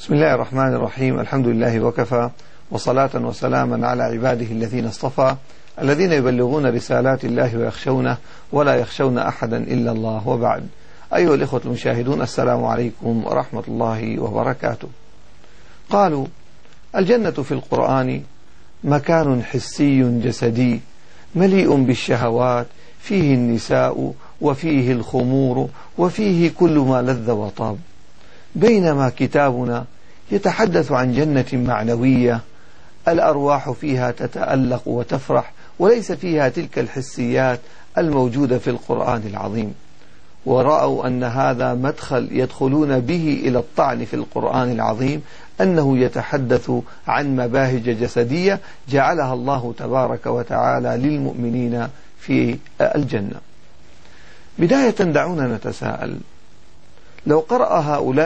بسم الله الرحمن الرحيم. الحمد لله وكفى، وصلاة وسلاما على عباده الذين اصطفى، الذين يبلغون رسالات الله ويخشونه ولا يخشون أحدا إلا الله، وبعد. أيها الإخوة المشاهدون، السلام عليكم ورحمة الله وبركاته. قالوا: الجنة في القرآن مكان حسي جسدي مليء بالشهوات، فيه النساء وفيه الخمور وفيه كل ما لذ وطاب، بينما كتابنا يتحدث عن جنة معنوية الأرواح فيها تتألق وتفرح، وليس فيها تلك الحسيات الموجودة في القرآن العظيم. ورأوا أن هذا مدخل يدخلون به إلى الطعن في القرآن العظيم، أنه يتحدث عن مباهج جسدية جعلها الله تبارك وتعالى للمؤمنين في الجنة. بداية دعونا نتساءل: لو قرأ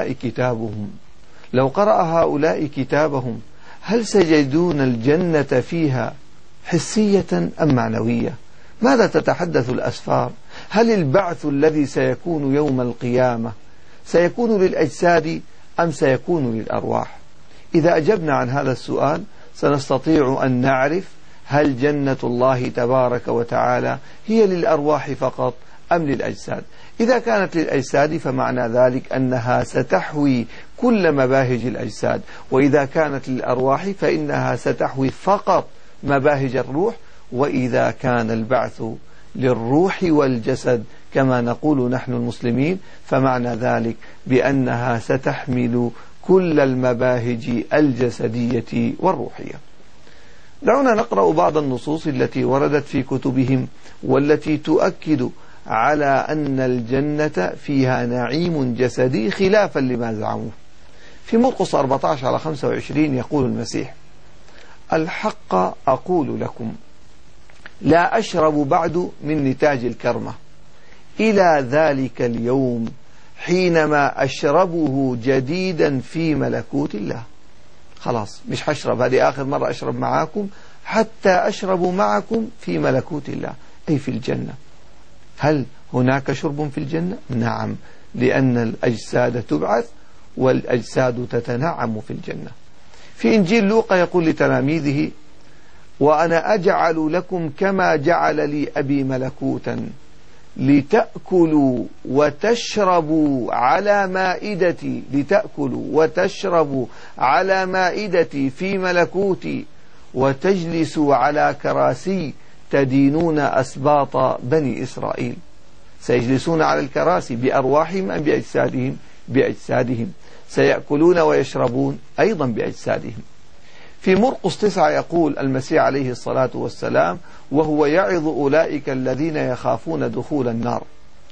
هؤلاء كتابهم هل سيجدون الجنة فيها حسية أم معنوية؟ ماذا تتحدث الأسفار؟ هل البعث الذي سيكون يوم القيامة سيكون للأجساد أم سيكون للأرواح؟ إذا أجبنا عن هذا السؤال سنستطيع أن نعرف هل جنة الله تبارك وتعالى هي للأرواح فقط أم للأجساد. إذا كانت للأجساد فمعنى ذلك أنها ستحوي كل مباهج الأجساد، وإذا كانت للأرواح فإنها ستحوي فقط مباهج الروح. وإذا كان البعث للروح والجسد كما نقول نحن المسلمين، فمعنى ذلك بأنها ستحمل كل المباهج الجسدية والروحية. دعونا نقرأ بعض النصوص التي وردت في كتبهم والتي تؤكد على أن الجنة فيها نعيم جسدي خلافا لما زعموه. في مرقس 14:25 يقول المسيح: الحق أقول لكم لا أشرب بعد من نتاج الكرمة إلى ذلك اليوم حينما أشربه جديدا في ملكوت الله. خلاص مش هشرب، هذه آخر مرة أشرب معاكم، حتى أشرب معكم في ملكوت الله، أي في الجنة. هل هناك شرب في الجنة؟ نعم، لأن الأجساد تبعث والأجساد تتنعم في الجنة. في إنجيل لوقا يقول لتلاميذه: وأنا أجعل لكم كما جعل لي أبي ملكوتا لتأكلوا وتشربوا على مائدتي، لتأكلوا وتشربوا على مائدتي في ملكوتي، وتجلسوا على كراسي تدينون أسباط بني إسرائيل. سيجلسون على الكراسي بأرواحهم أم بأجسادهم؟ بأجسادهم. سيأكلون ويشربون أيضا بأجسادهم. في مرقس 9 يقول المسيح عليه الصلاة والسلام وهو يعظ أولئك الذين يخافون دخول النار: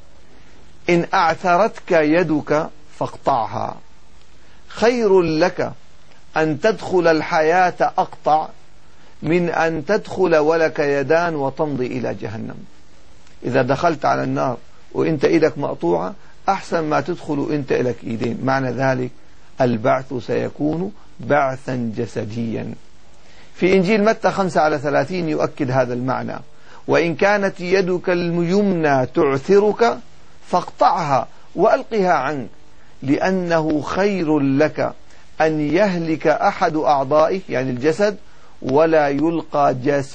إن أعثرتك يدك فاقطعها، خير لك أن تدخل الحياة أقطع من أن تدخل ولك يدان وتمضي إلى جهنم. إذا دخلت على النار وإنت إيدك مقطوعة أحسن ما تدخل إنت إلك إيدين. معنى ذلك البعث سيكون بعثا جسديا. في إنجيل متى 5:30 يؤكد هذا المعنى: وإن كانت يدك اليمنى تعثرك فاقطعها وألقها عنك، لأنه خير لك أن يهلك أحد أعضائك يعني الجسد ولا يلقى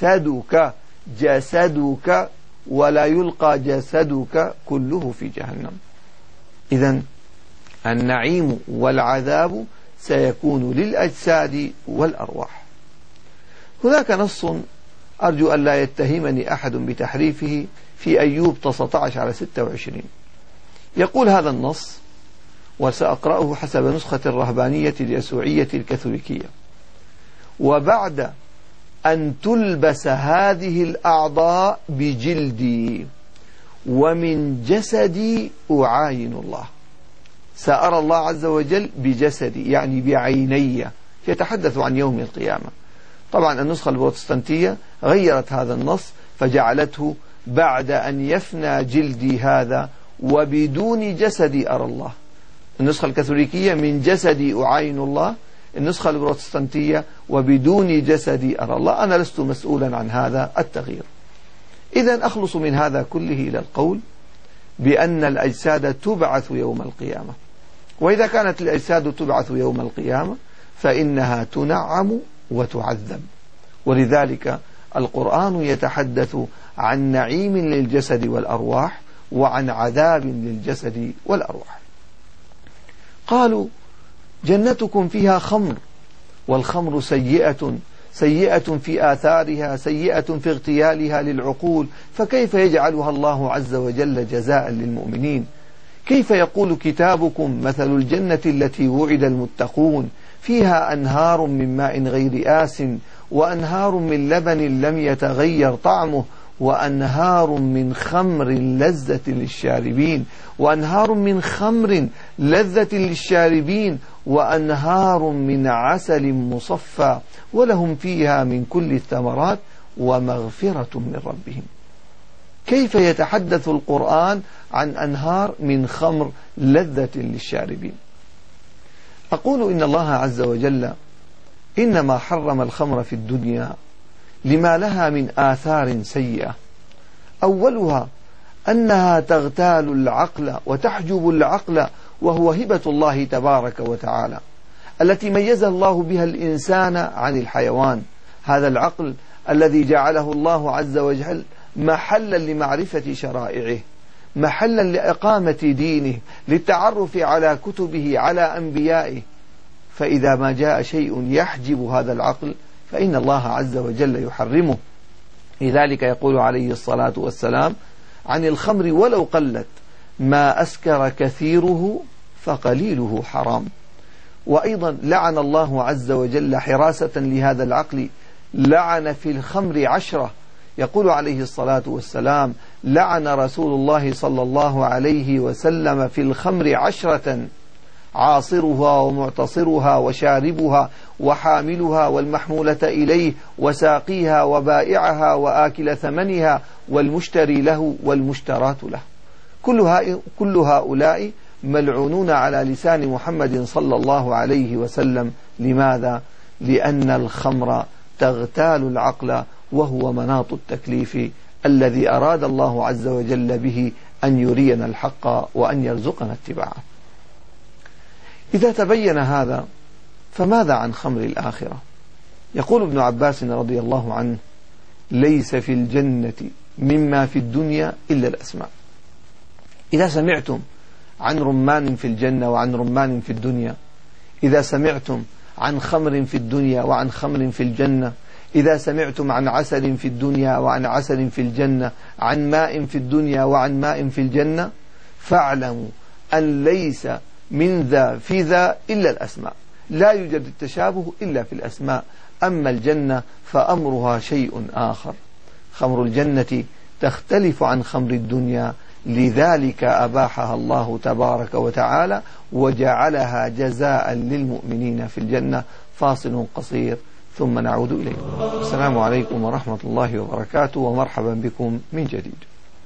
جسدك ولا يلقى جسدك كله في جهنم. إذن النعيم والعذاب سيكون للأجساد والأرواح. هناك نص أرجو أن لا يتهمني أحد بتحريفه في أيوب 19:26. يقول هذا النص، وسأقرأه حسب نسخة الرهبانية اليسوعية الكاثوليكية: وبعد أن تلبس هذه الأعضاء بجلدي ومن جسدي أعاين الله. سأرى الله عز وجل بجسدي يعني بعيني، يتحدث عن يوم القيامة. طبعا النسخة البروتستانتية غيرت هذا النص فجعلته بعد أن يفنى جلدي هذا وبدون جسدي أرى الله. النسخة الكاثوليكية من جسدي أعاين الله، النسخة البروتستانتية وبدون جسدي أرى الله. أنا لست مسؤولا عن هذا التغيير. إذن أخلص من هذا كله إلى القول بأن الأجساد تبعث يوم القيامة. وإذا كانت الأجساد تبعث يوم القيامة فإنها تنعم وتعذب. ولذلك القرآن يتحدث عن نعيم للجسد والأرواح وعن عذاب للجسد والأرواح. قالوا جنتكم فيها خمر، والخمر سيئة في آثارها، سيئة في اغتيالها للعقول، فكيف يجعلها الله عز وجل جزاء للمؤمنين؟ كيف يقول كتابكم مثل الجنة التي وعد المتقون فيها أنهار من ماء غير آس وأنهار من لبن لم يتغير طعمه وأنهار من خمر لذة للشاربين وأنهار من خمر لذة للشاربين وأنهار من عسل مصفى ولهم فيها من كل الثمرات ومغفرة من ربهم. كيف يتحدث القرآن عن أنهار من خمر لذة للشاربين؟ أقول إن الله عز وجل إنما حرم الخمر في الدنيا لما لها من آثار سيئة. أولها أنها تغتال العقل وتحجب العقل، وهو هبة الله تبارك وتعالى التي ميز الله بها الإنسان عن الحيوان. هذا العقل الذي جعله الله عز وجل محلا لمعرفة شرائعه، محلا لإقامة دينه، للتعرف على كتبه، على أنبيائه. فإذا ما جاء شيء يحجب هذا العقل فإن الله عز وجل يحرمه. لذلك يقول عليه الصلاة والسلام عن الخمر ولو قلت ما أسكر كثيره فقليله حرام. وأيضا لعن الله عز وجل حراسة لهذا العقل، لعن في الخمر 10. يقول عليه الصلاة والسلام لعن رسول الله صلى الله عليه وسلم في الخمر 10: عاصرها ومعتصرها وشاربها وحاملها والمحمولة إليه وساقيها وبائعها وآكل ثمنها والمشتري له والمشترات له. كل هؤلاء ملعونون على لسان محمد صلى الله عليه وسلم. لماذا؟ لأن الخمر تغتال العقل، وهو مناط التكليف الذي أراد الله عز وجل به أن يرينا الحق وأن يرزقنا اتباعه. إذا تبين هذا فماذا عن خمر الآخرة؟ يقول ابن عباس رضي الله عنه ليس في الجنة مما في الدنيا إلا الأسماء. إذا سمعتم عن رمان في الجنة وعن رمان في الدنيا، إذا سمعتم عن خمر في الدنيا وعن خمر في الجنة، إذا سمعتم عن عسل في الدنيا وعن عسل في الجنة، عن ماء في الدنيا وعن ماء في الجنة، فاعلموا أن ليس من ذا في ذا إلا الأسماء. لا يوجد التشابه إلا في الأسماء. أما الجنة فأمرها شيء آخر. خمر الجنة تختلف عن خمر الدنيا، لذلك أباحها الله تبارك وتعالى وجعلها جزاء للمؤمنين في الجنة. فاصل قصير ثم نعود إليه. السلام عليكم ورحمة الله وبركاته، ومرحبا بكم من جديد.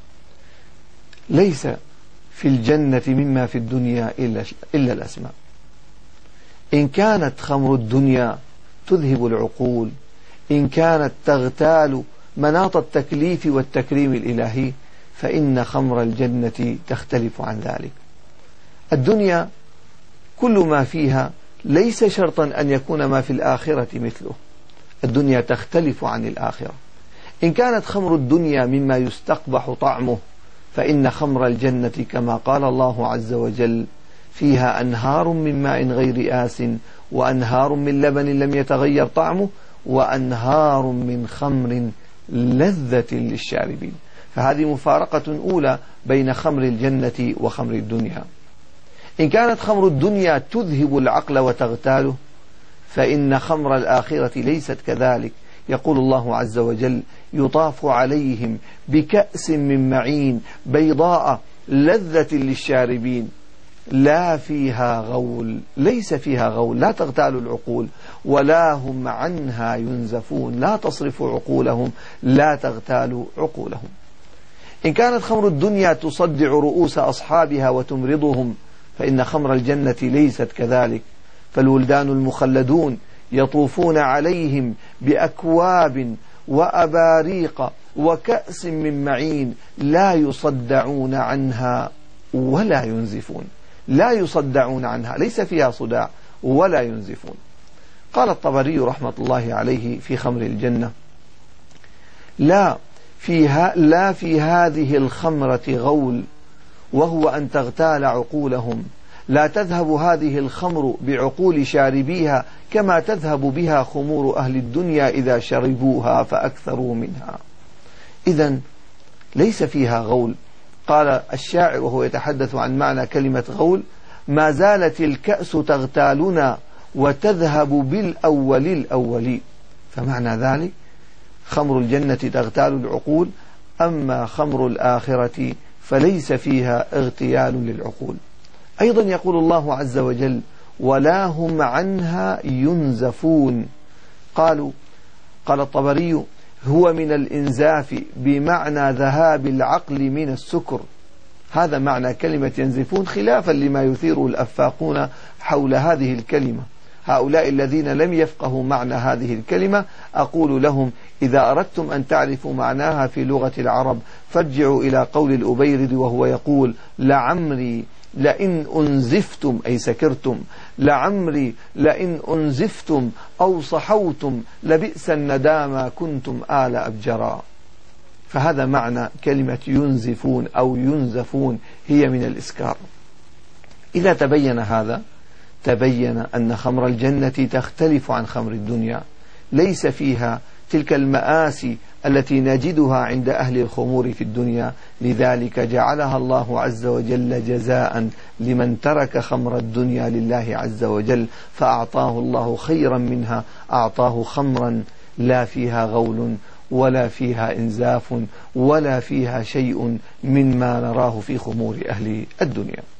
ليس في الجنة مما في الدنيا إلا الأسماء. إن كانت خمر الدنيا تذهب العقول، إن كانت تغتال مناط التكليف والتكريم الإلهي، فإن خمر الجنة تختلف عن ذلك. الدنيا كل ما فيها ليس شرطا أن يكون ما في الآخرة مثله. الدنيا تختلف عن الآخرة. إن كانت خمر الدنيا مما يستقبح طعمه، فإن خمر الجنة كما قال الله عز وجل فيها أنهار من ماء غير آس وأنهار من لبن لم يتغير طعمه وأنهار من خمر لذة للشاربين. فهذه مفارقة أولى بين خمر الجنة وخمر الدنيا. إن كانت خمر الدنيا تذهب العقل وتغتاله، فإن خمر الآخرة ليست كذلك. يقول الله عز وجل يطاف عليهم بكأس من معين بيضاء لذة للشاربين لا فيها غول. ليس فيها غول، لا تغتال العقول ولا هم عنها ينزفون. لا تصرف عقولهم، لا تغتال عقولهم. إن كانت خمر الدنيا تصدع رؤوس أصحابها وتمرضهم، فإن خمر الجنة ليست كذلك. فالولدان المخلدون يطوفون عليهم بأكواب وأباريق وكأس من معين لا يصدعون عنها ولا ينزفون. لا يصدعون عنها، ليس فيها صداع ولا ينزفون. قال الطبري رحمة الله عليه في خمر الجنة: لا في هذه الخمرة غول، وهو أن تغتال عقولهم. لا تذهب هذه الخمر بعقول شاربيها كما تذهب بها خمور أهل الدنيا إذا شربوها فأكثروا منها. إذن ليس فيها غول. قال الشاعر وهو يتحدث عن معنى كلمة غول: ما زالت الكأس تغتالنا وتذهب بالأول الأول. فمعنى ذلك خمر الجنة تغتال العقول، أما خمر الآخرة فليس فيها اغتيال للعقول. أيضا يقول الله عز وجل: ولا هم عنها ينزفون. قال الطبري: هو من الإنزاف بمعنى ذهاب العقل من السكر. هذا معنى كلمة ينزفون، خلافا لما يثيره الأفاقون حول هذه الكلمة. هؤلاء الذين لم يفقهوا معنى هذه الكلمة أقول لهم: إذا أردتم أن تعرفوا معناها في لغة العرب فارجعوا إلى قول الأبيرد وهو يقول: لعمري لئن أنزفتم أي سكرتم، لعمري لئن أنزفتم أو صحوتم لبئس الندامى كنتم آل أبجرا. فهذا معنى كلمة ينزفون أو ينزفون، هي من الإسكار. إذا تبين هذا تبين أن خمر الجنة تختلف عن خمر الدنيا، ليس فيها تلك المآسي التي نجدها عند أهل الخمور في الدنيا، لذلك جعلها الله عز وجل جزاء لمن ترك خمر الدنيا لله عز وجل، فأعطاه الله خيرا منها، أعطاه خمرا لا فيها غول ولا فيها إنزاف ولا فيها شيء مما نراه في خمور أهل الدنيا.